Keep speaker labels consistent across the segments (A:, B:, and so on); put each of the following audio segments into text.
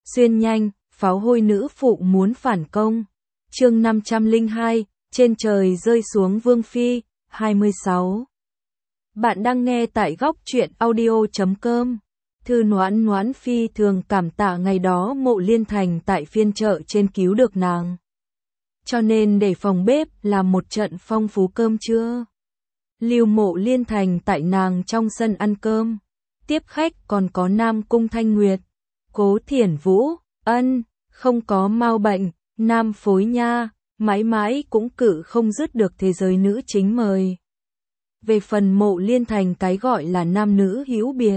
A: Xuyên nhanh, pháo hôi nữ phụ muốn phản công. Chương 502, trên trời rơi xuống vương phi, 26. Bạn đang nghe tại góc truyện audio.com. Thư Noãn Noãn phi thường cảm tạ ngày đó Mộ Liên Thành tại phiên chợ trên cứu được nàng. Cho nên để phòng bếp làm một trận phong phú cơm trưa. Lưu Mộ Liên Thành tại nàng trong sân ăn cơm. Tiếp khách còn có Nam Cung Thanh Nguyệt, Cố Thiển Vũ, không có mau bệnh, Nam Phối Nha, mãi mãi cũng cự không dứt được thế giới nữ chính mời. Về phần Mộ Liên Thành cái gọi là nam nữ hữu biệt,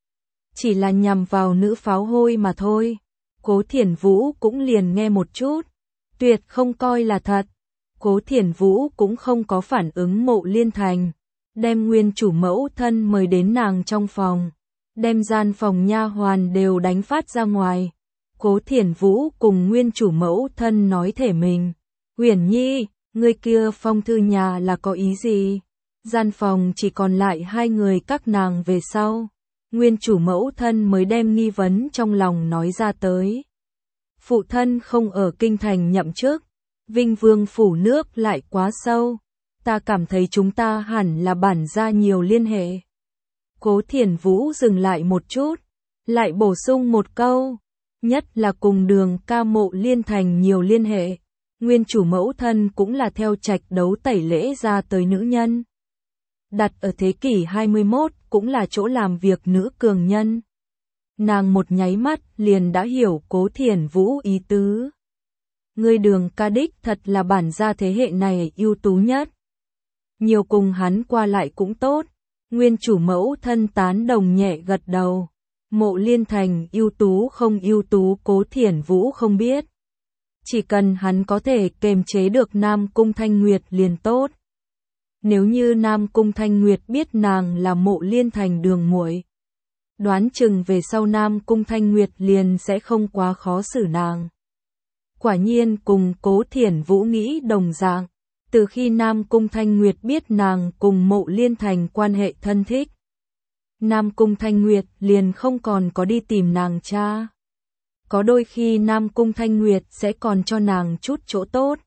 A: chỉ là nhằm vào nữ pháo hôi mà thôi. Cố Thiển Vũ cũng liền nghe một chút, tuyệt không coi là thật. Cố Thiển Vũ cũng không có phản ứng Mộ Liên Thành, đem nguyên chủ mẫu thân mời đến nàng trong phòng, đem gian phòng nha hoàn đều đánh phát ra ngoài. Cố Thiển Vũ cùng nguyên chủ mẫu thân nói thể mình, Uyển Nhi, người kia phong thư nhà là có ý gì? Gian phòng chỉ còn lại hai người các nàng về sau. Nguyên chủ mẫu thân mới đem nghi vấn trong lòng nói ra tới. Phụ thân không ở kinh thành nhậm chức, Vinh Vương phủ nước lại quá sâu, ta cảm thấy chúng ta hẳn là bản gia nhiều liên hệ. Cố Thiển Vũ dừng lại một chút, lại bổ sung một câu, nhất là cùng Đường ca Mộ Liên Thành nhiều liên hệ. Nguyên chủ mẫu thân cũng là theo trạch đấu tẩy lễ ra tới nữ nhân. Đặt ở thế kỷ 21 cũng là chỗ làm việc nữ cường nhân. Nàng một nháy mắt liền đã hiểu Cố Thiển Vũ ý tứ. Người Đường ca đích thật là bản gia thế hệ này ưu tú nhất. Nhiều cùng hắn qua lại cũng tốt. Nguyên chủ mẫu thân tán đồng nhẹ gật đầu. Mộ Liên Thành ưu tú không ưu tú Cố Thiển Vũ không biết. Chỉ cần hắn có thể kềm chế được Nam Cung Thanh Nguyệt liền tốt. Nếu như Nam Cung Thanh Nguyệt biết nàng là Mộ Liên Thành đường muội, đoán chừng về sau Nam Cung Thanh Nguyệt liền sẽ không quá khó xử nàng. Quả nhiên cùng Cố Thiển Vũ nghĩ đồng dạng, từ khi Nam Cung Thanh Nguyệt biết nàng cùng Mộ Liên Thành quan hệ thân thích, Nam Cung Thanh Nguyệt liền không còn có đi tìm nàng cha. Có đôi khi Nam Cung Thanh Nguyệt sẽ còn cho nàng chút chỗ tốt.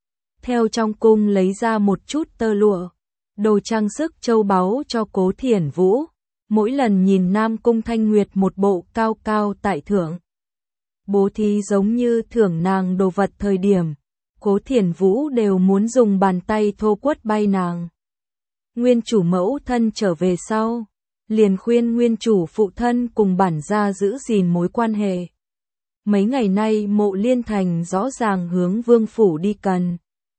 A: Theo trong cung lấy ra một chút tơ lụa, đồ trang sức châu báu cho Cố Thiển Vũ. Mỗi lần nhìn Nam Cung Thanh Nguyệt một bộ cao cao tại thượng, bố thí giống như thưởng nàng đồ vật thời điểm, Cố Thiển Vũ đều muốn dùng bàn tay thô quất bay nàng. Nguyên chủ mẫu thân trở về sau, liền khuyên nguyên chủ phụ thân cùng bản gia giữ gìn mối quan hệ. Mấy ngày nay Mộ Liên Thành rõ ràng hướng vương phủ đi cần.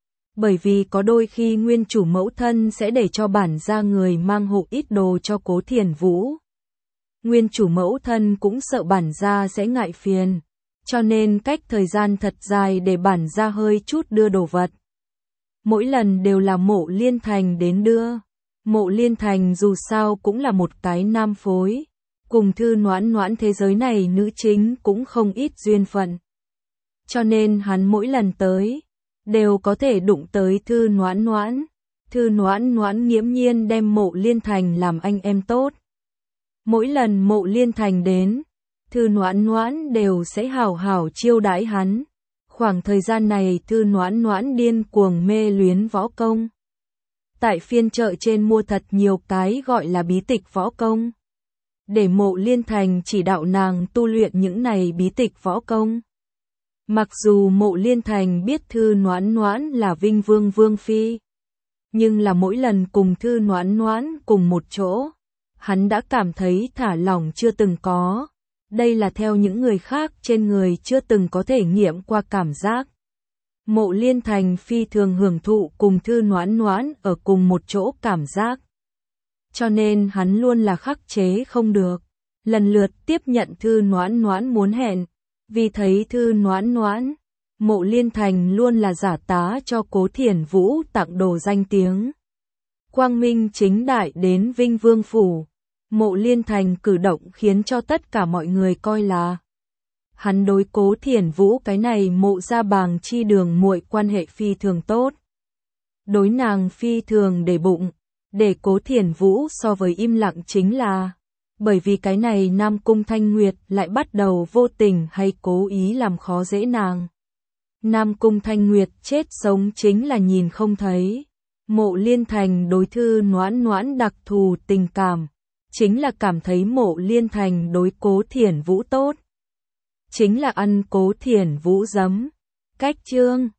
A: Bởi vì có đôi khi nguyên chủ mẫu thân sẽ để cho bản gia người mang hộ ít đồ cho Cố Thiển Vũ. Nguyên chủ mẫu thân cũng sợ bản gia sẽ ngại phiền, cho nên cách thời gian thật dài để bản gia hơi chút đưa đồ vật. Mỗi lần đều là Mộ Liên Thành đến đưa. Mộ Liên Thành dù sao cũng là một cái nam phối, cùng Thư Noãn Noãn thế giới này nữ chính cũng không ít duyên phận. Cho nên hắn mỗi lần tới, đều có thể đụng tới Thư Noãn Noãn. Thư Noãn Noãn nghiễm nhiên đem Mộ Liên Thành làm anh em tốt. Mỗi lần Mộ Liên Thành đến, Thư Noãn Noãn đều sẽ hào hào chiêu đãi hắn. Khoảng thời gian này Thư Noãn Noãn điên cuồng mê luyến võ công. Tại phiên chợ trên mua thật nhiều cái gọi là bí tịch võ công, để Mộ Liên Thành chỉ đạo nàng tu luyện những này bí tịch võ công. Mặc dù Mộ Liên Thành biết Thư Noãn Noãn là Vinh Vương Vương Phi, nhưng là mỗi lần cùng Thư Noãn Noãn cùng một chỗ, hắn đã cảm thấy thả lỏng chưa từng có. Đây là theo những người khác trên người chưa từng có thể nghiệm qua cảm giác. Mộ Liên Thành phi thường hưởng thụ cùng Thư Noãn Noãn ở cùng một chỗ cảm giác. Cho nên hắn luôn là khắc chế không được, lần lượt tiếp nhận Thư Noãn Noãn muốn hẹn. Vì thấy Thư Noãn Noãn, Mộ Liên Thành luôn là giả tá cho Cố Thiển Vũ tặng đồ danh tiếng. Quang minh chính đại đến Vinh Vương phủ, Mộ Liên Thành cử động khiến cho tất cả mọi người coi là hắn đối Cố Thiển Vũ cái này Mộ gia bàng chi đường muội quan hệ phi thường tốt. Đối nàng phi thường để bụng, để Cố Thiển Vũ so với im lặng chính là Bởi vì cái này Nam Cung Thanh Nguyệt lại bắt đầu vô tình hay cố ý làm khó dễ nàng. Nam Cung Thanh Nguyệt chết sống chính là nhìn không thấy. Mộ Liên Thành đối Thư Noãn Noãn đặc thù tình cảm, chính là cảm thấy Mộ Liên Thành đối Cố Thiển Vũ tốt. Chính là ăn Cố Thiển Vũ giấm. Cách chương